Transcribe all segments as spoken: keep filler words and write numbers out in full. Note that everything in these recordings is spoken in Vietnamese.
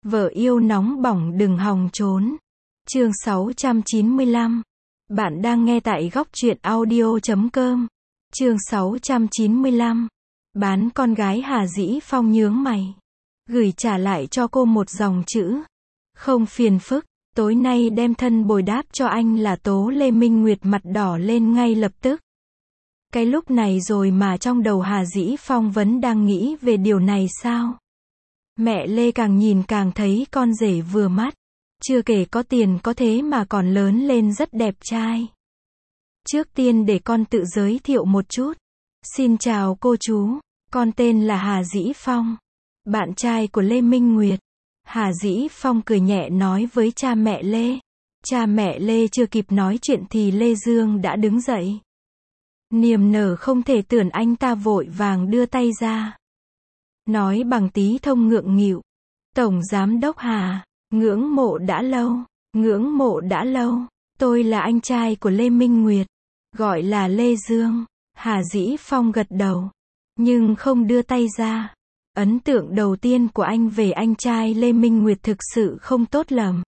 Vợ yêu nóng bỏng đừng hòng trốn. Chương sáu trăm chín mươi lăm. Bạn đang nghe tại góc truyện audio chấm com. Chương sáu trăm chín mươi lăm. Bán con gái Hà Dĩ Phong nhướng mày. Gửi trả lại cho cô một dòng chữ. Không phiền phức, tối nay đem thân bồi đáp cho anh là tố. Lê Minh Nguyệt mặt đỏ lên ngay lập tức. Cái lúc này rồi mà trong đầu Hà Dĩ Phong vẫn đang nghĩ về điều này sao? Mẹ Lê càng nhìn càng thấy con rể vừa mắt. Chưa kể có tiền có thế mà còn lớn lên rất đẹp trai. Trước tiên để con tự giới thiệu một chút. Xin chào cô chú, con tên là Hà Dĩ Phong, bạn trai của Lê Minh Nguyệt. Hà Dĩ Phong cười nhẹ nói với cha mẹ Lê. Cha mẹ Lê chưa kịp nói chuyện thì Lê Dương đã đứng dậy. Niềm nở không thể tưởng anh ta vội vàng đưa tay ra. Nói bằng tí thông ngượng nghịu. Tổng Giám đốc Hà, ngưỡng mộ đã lâu, ngưỡng mộ đã lâu. Tôi là anh trai của Lê Minh Nguyệt, gọi là Lê Dương. Hà Dĩ Phong gật đầu, nhưng không đưa tay ra. Ấn tượng đầu tiên của anh về anh trai Lê Minh Nguyệt thực sự không tốt lắm.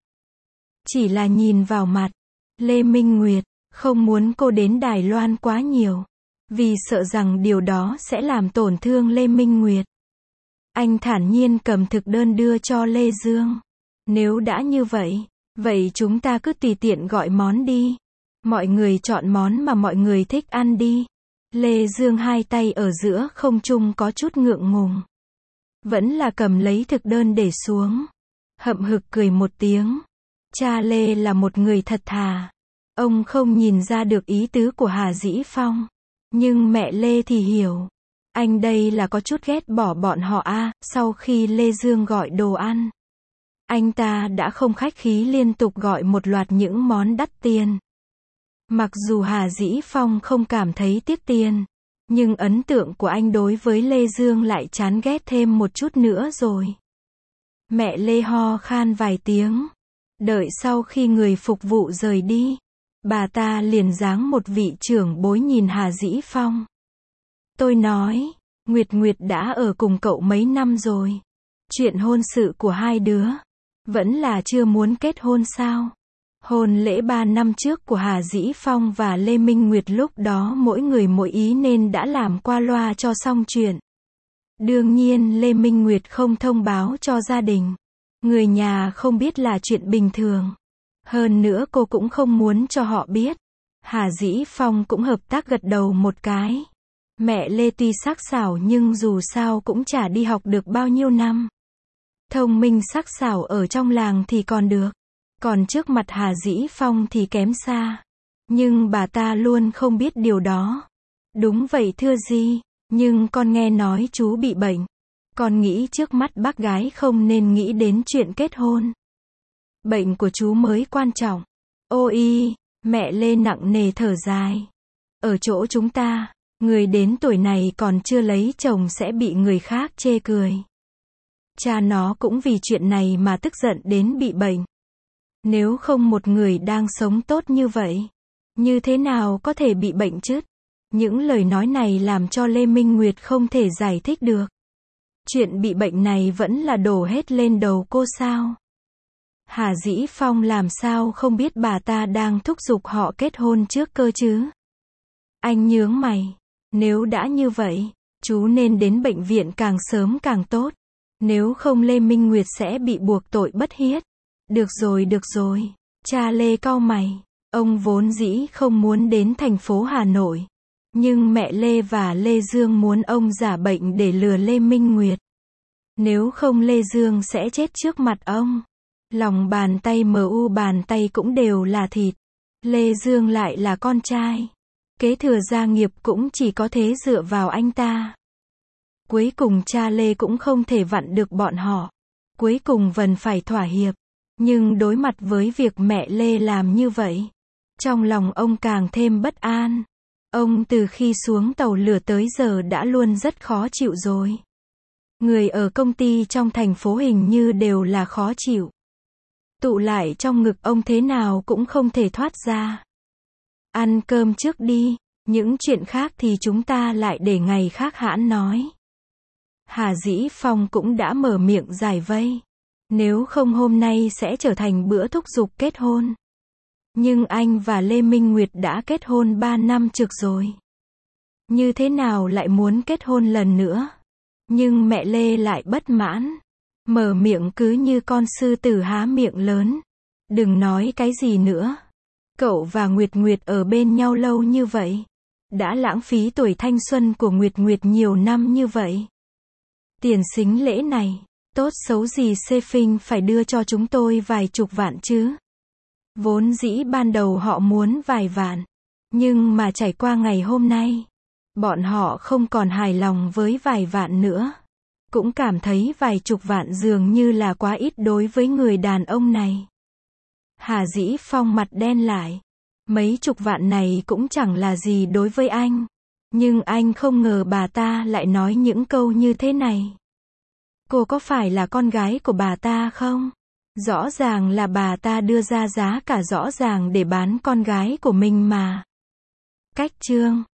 Chỉ là nhìn vào mặt, Lê Minh Nguyệt không muốn cô đến Đài Loan quá nhiều, vì sợ rằng điều đó sẽ làm tổn thương Lê Minh Nguyệt. Anh thản nhiên cầm thực đơn đưa cho Lê Dương. Nếu đã như vậy, vậy chúng ta cứ tùy tiện gọi món đi. Mọi người chọn món mà mọi người thích ăn đi. Lê Dương hai tay ở giữa không trung có chút ngượng ngùng. Vẫn là cầm lấy thực đơn để xuống. Hậm hực cười một tiếng. Cha Lê là một người thật thà. Ông không nhìn ra được ý tứ của Hà Dĩ Phong. Nhưng mẹ Lê thì hiểu. Anh đây là có chút ghét bỏ bọn họ a. À, sau khi Lê Dương gọi đồ ăn, anh ta đã không khách khí liên tục gọi một loạt những món đắt tiền. Mặc dù Hà Dĩ Phong không cảm thấy tiếc tiền, nhưng ấn tượng của anh đối với Lê Dương lại chán ghét thêm một chút nữa rồi. Mẹ Lê ho khan vài tiếng. Đợi sau khi người phục vụ rời đi, bà ta liền giáng một vị trưởng bối nhìn Hà Dĩ Phong. Tôi nói, Nguyệt Nguyệt đã ở cùng cậu mấy năm rồi. Chuyện hôn sự của hai đứa, vẫn là chưa muốn kết hôn sao? Hôn lễ ba năm trước của Hà Dĩ Phong và Lê Minh Nguyệt lúc đó mỗi người mỗi ý nên đã làm qua loa cho xong chuyện. Đương nhiên Lê Minh Nguyệt không thông báo cho gia đình. Người nhà không biết là chuyện bình thường. Hơn nữa cô cũng không muốn cho họ biết. Hà Dĩ Phong cũng hợp tác gật đầu một cái. Mẹ Lê tuy sắc sảo nhưng dù sao cũng chả đi học được bao nhiêu năm. Thông minh sắc sảo ở trong làng thì còn được. Còn trước mặt Hà Dĩ Phong thì kém xa. Nhưng bà ta luôn không biết điều đó. Đúng vậy thưa gì, nhưng con nghe nói chú bị bệnh. Con nghĩ trước mắt bác gái không nên nghĩ đến chuyện kết hôn. Bệnh của chú mới quan trọng. Ôi, mẹ Lê nặng nề thở dài. Ở chỗ chúng ta, người đến tuổi này còn chưa lấy chồng sẽ bị người khác chê cười. Cha nó cũng vì chuyện này mà tức giận đến bị bệnh. Nếu không một người đang sống tốt như vậy, như thế nào có thể bị bệnh chứ? Những lời nói này làm cho Lê Minh Nguyệt không thể giải thích được. Chuyện bị bệnh này vẫn là đổ hết lên đầu cô sao? Hà Dĩ Phong làm sao không biết bà ta đang thúc giục họ kết hôn trước cơ chứ? Anh nhướng mày. Nếu đã như vậy, chú nên đến bệnh viện càng sớm càng tốt. Nếu không Lê Minh Nguyệt sẽ bị buộc tội bất hiết. Được rồi được rồi. Cha Lê cau mày. Ông vốn dĩ không muốn đến thành phố Hà Nội. Nhưng mẹ Lê và Lê Dương muốn ông giả bệnh để lừa Lê Minh Nguyệt. Nếu không Lê Dương sẽ chết trước mặt ông. Lòng bàn tay mờ u bàn tay cũng đều là thịt. Lê Dương lại là con trai. Kế thừa gia nghiệp cũng chỉ có thế dựa vào anh ta. Cuối cùng cha Lê cũng không thể vặn được bọn họ. Cuối cùng vẫn phải thỏa hiệp. Nhưng đối mặt với việc mẹ Lê làm như vậy, trong lòng ông càng thêm bất an. Ông từ khi xuống tàu lửa tới giờ đã luôn rất khó chịu rồi. Người ở công ty trong thành phố hình như đều là khó chịu. Tụ lại trong ngực ông thế nào cũng không thể thoát ra. Ăn cơm trước đi, những chuyện khác thì chúng ta lại để ngày khác hãn nói. Hà Dĩ Phong cũng đã mở miệng giải vây. Nếu không hôm nay sẽ trở thành bữa thúc giục kết hôn. Nhưng anh và Lê Minh Nguyệt đã kết hôn ba năm trực rồi. Như thế nào lại muốn kết hôn lần nữa? Nhưng mẹ Lê lại bất mãn. Mở miệng cứ như con sư tử há miệng lớn. Đừng nói cái gì nữa. Cậu và Nguyệt Nguyệt ở bên nhau lâu như vậy. Đã lãng phí tuổi thanh xuân của Nguyệt Nguyệt nhiều năm như vậy. Tiền sính lễ này, tốt xấu gì Xê Phinh phải đưa cho chúng tôi vài chục vạn chứ. Vốn dĩ ban đầu họ muốn vài vạn. Nhưng mà trải qua ngày hôm nay, bọn họ không còn hài lòng với vài vạn nữa. Cũng cảm thấy vài chục vạn dường như là quá ít đối với người đàn ông này. Hà Dĩ Phong mặt đen lại. Mấy chục vạn này cũng chẳng là gì đối với anh. Nhưng anh không ngờ bà ta lại nói những câu như thế này. Cô có phải là con gái của bà ta không? Rõ ràng là bà ta đưa ra giá cả rõ ràng để bán con gái của mình mà. Cách chương